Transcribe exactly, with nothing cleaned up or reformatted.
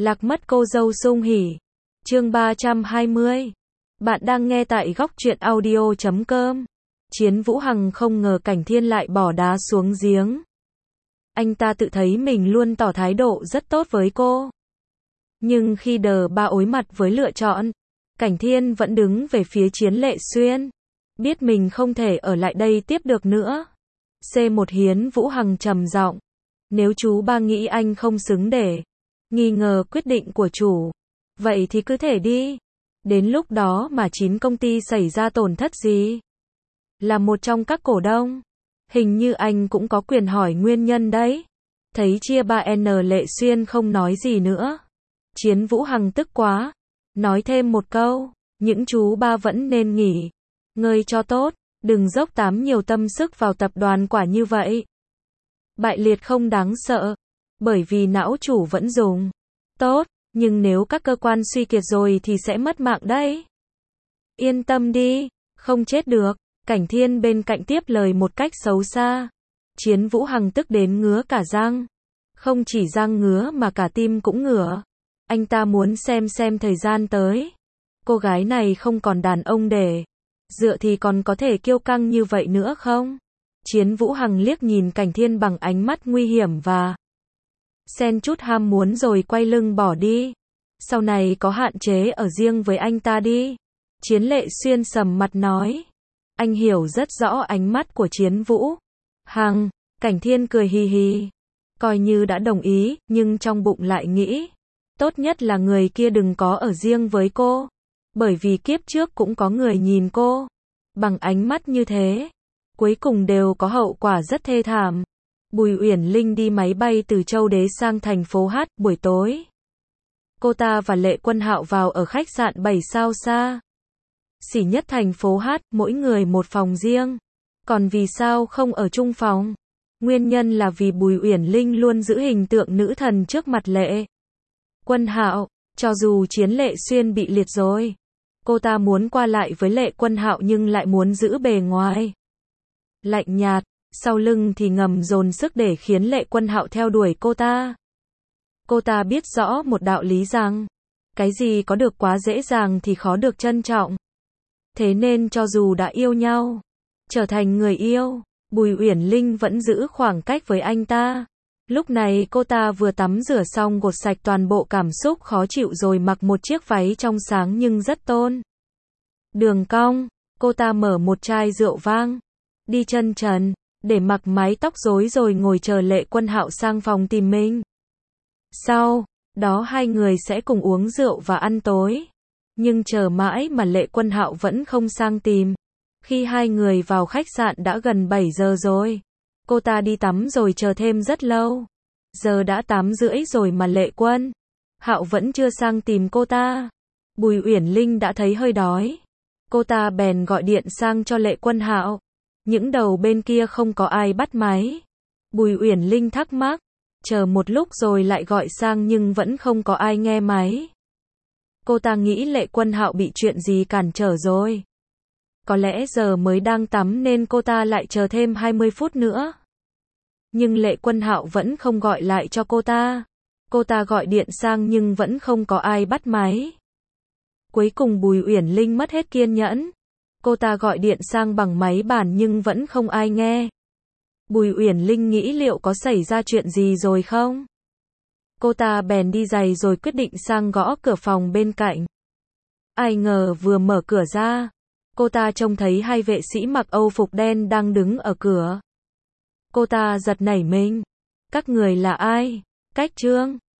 Lạc mất cô dâu sung hỉ. Chương ba trăm hai mươi. Bạn đang nghe tại góc truyện audio chấm com. Chiến Vũ Hằng không ngờ Cảnh Thiên lại bỏ đá xuống giếng. Anh ta tự thấy mình luôn tỏ thái độ rất tốt với cô. Nhưng khi đờ ba ối mặt với lựa chọn, Cảnh Thiên vẫn đứng về phía Chiến Lệ Xuyên. Biết mình không thể ở lại đây tiếp được nữa. C một Hiến Vũ Hằng trầm giọng. Nếu chú ba nghĩ anh không xứng để nghi ngờ quyết định của chủ, vậy thì cứ thể đi. Đến lúc đó mà chín công ty xảy ra tổn thất gì? Là một trong các cổ đông, hình như anh cũng có quyền hỏi nguyên nhân đấy. Thấy chia ba N Lệ Xuyên không nói gì nữa. Chiến Vũ Hằng tức quá, nói thêm một câu, những chú ba vẫn nên nghỉ ngơi cho tốt, đừng dốc tám nhiều tâm sức vào tập đoàn quả như vậy. Bại liệt không đáng sợ, bởi vì não chủ vẫn dùng tốt, nhưng nếu các cơ quan suy kiệt rồi thì sẽ mất mạng đấy. Yên tâm đi, không chết được. Cảnh Thiên bên cạnh tiếp lời một cách xấu xa. Chiến Vũ Hằng tức đến ngứa cả răng. Không chỉ răng ngứa mà cả tim cũng ngửa. Anh ta muốn xem xem thời gian tới, cô gái này không còn đàn ông để dựa thì còn có thể kiêu căng như vậy nữa không? Chiến Vũ Hằng liếc nhìn Cảnh Thiên bằng ánh mắt nguy hiểm và xen chút ham muốn rồi quay lưng bỏ đi. Sau này có hạn chế ở riêng với anh ta đi. Chiến Lệ Xuyên sầm mặt nói. Anh hiểu rất rõ ánh mắt của Chiến Vũ Hằng. Cảnh Thiên cười hì hì. Coi như đã đồng ý, nhưng trong bụng lại nghĩ. Tốt nhất là người kia đừng có ở riêng với cô. Bởi vì kiếp trước cũng có người nhìn cô bằng ánh mắt như thế. Cuối cùng đều có hậu quả rất thê thảm. Bùi Uyển Linh đi máy bay từ Châu Đế sang thành phố H buổi tối. Cô ta và Lệ Quân Hạo vào ở khách sạn bảy sao xa xỉ nhất thành phố H, mỗi người một phòng riêng. Còn vì sao không ở chung phòng? Nguyên nhân là vì Bùi Uyển Linh luôn giữ hình tượng nữ thần trước mặt Lệ Quân Hạo. Cho dù Chiến Lệ Xuyên bị liệt rồi, cô ta muốn qua lại với Lệ Quân Hạo nhưng lại muốn giữ bề ngoài lạnh nhạt, sau lưng thì ngầm dồn sức để khiến Lệ Quân Hạo theo đuổi cô ta. Cô ta biết rõ một đạo lý rằng, cái gì có được quá dễ dàng thì khó được trân trọng. Thế nên cho dù đã yêu nhau, trở thành người yêu, Bùi Uyển Linh vẫn giữ khoảng cách với anh ta. Lúc này cô ta vừa tắm rửa xong gột sạch toàn bộ cảm xúc khó chịu rồi mặc một chiếc váy trong sáng nhưng rất tôn đường cong. Cô ta mở một chai rượu vang, đi chân trần, để mặc mái tóc rối rồi ngồi chờ Lệ Quân Hạo sang phòng tìm mình. Sau đó hai người sẽ cùng uống rượu và ăn tối. Nhưng chờ mãi mà Lệ Quân Hạo vẫn không sang tìm. Khi hai người vào khách sạn đã gần bảy giờ rồi. Cô ta đi tắm rồi chờ thêm rất lâu. Giờ đã tám rưỡi rồi mà Lệ Quân Hạo vẫn chưa sang tìm cô ta. Bùi Uyển Linh đã thấy hơi đói. Cô ta bèn gọi điện sang cho Lệ Quân Hạo. Những đầu bên kia không có ai bắt máy. Bùi Uyển Linh thắc mắc. Chờ một lúc rồi lại gọi sang nhưng vẫn không có ai nghe máy. Cô ta nghĩ Lệ Quân Hạo bị chuyện gì cản trở rồi. Có lẽ giờ mới đang tắm nên cô ta lại chờ thêm hai mươi phút nữa. Nhưng Lệ Quân Hạo vẫn không gọi lại cho cô ta. Cô ta gọi điện sang nhưng vẫn không có ai bắt máy. Cuối cùng Bùi Uyển Linh mất hết kiên nhẫn. Cô ta gọi điện sang bằng máy bàn nhưng vẫn không ai nghe. Bùi Uyển Linh nghĩ liệu có xảy ra chuyện gì rồi không? Cô ta bèn đi giày rồi quyết định sang gõ cửa phòng bên cạnh. Ai ngờ vừa mở cửa ra, cô ta trông thấy hai vệ sĩ mặc Âu phục đen đang đứng ở cửa. Cô ta giật nảy mình. Các người là ai? Cách Trương.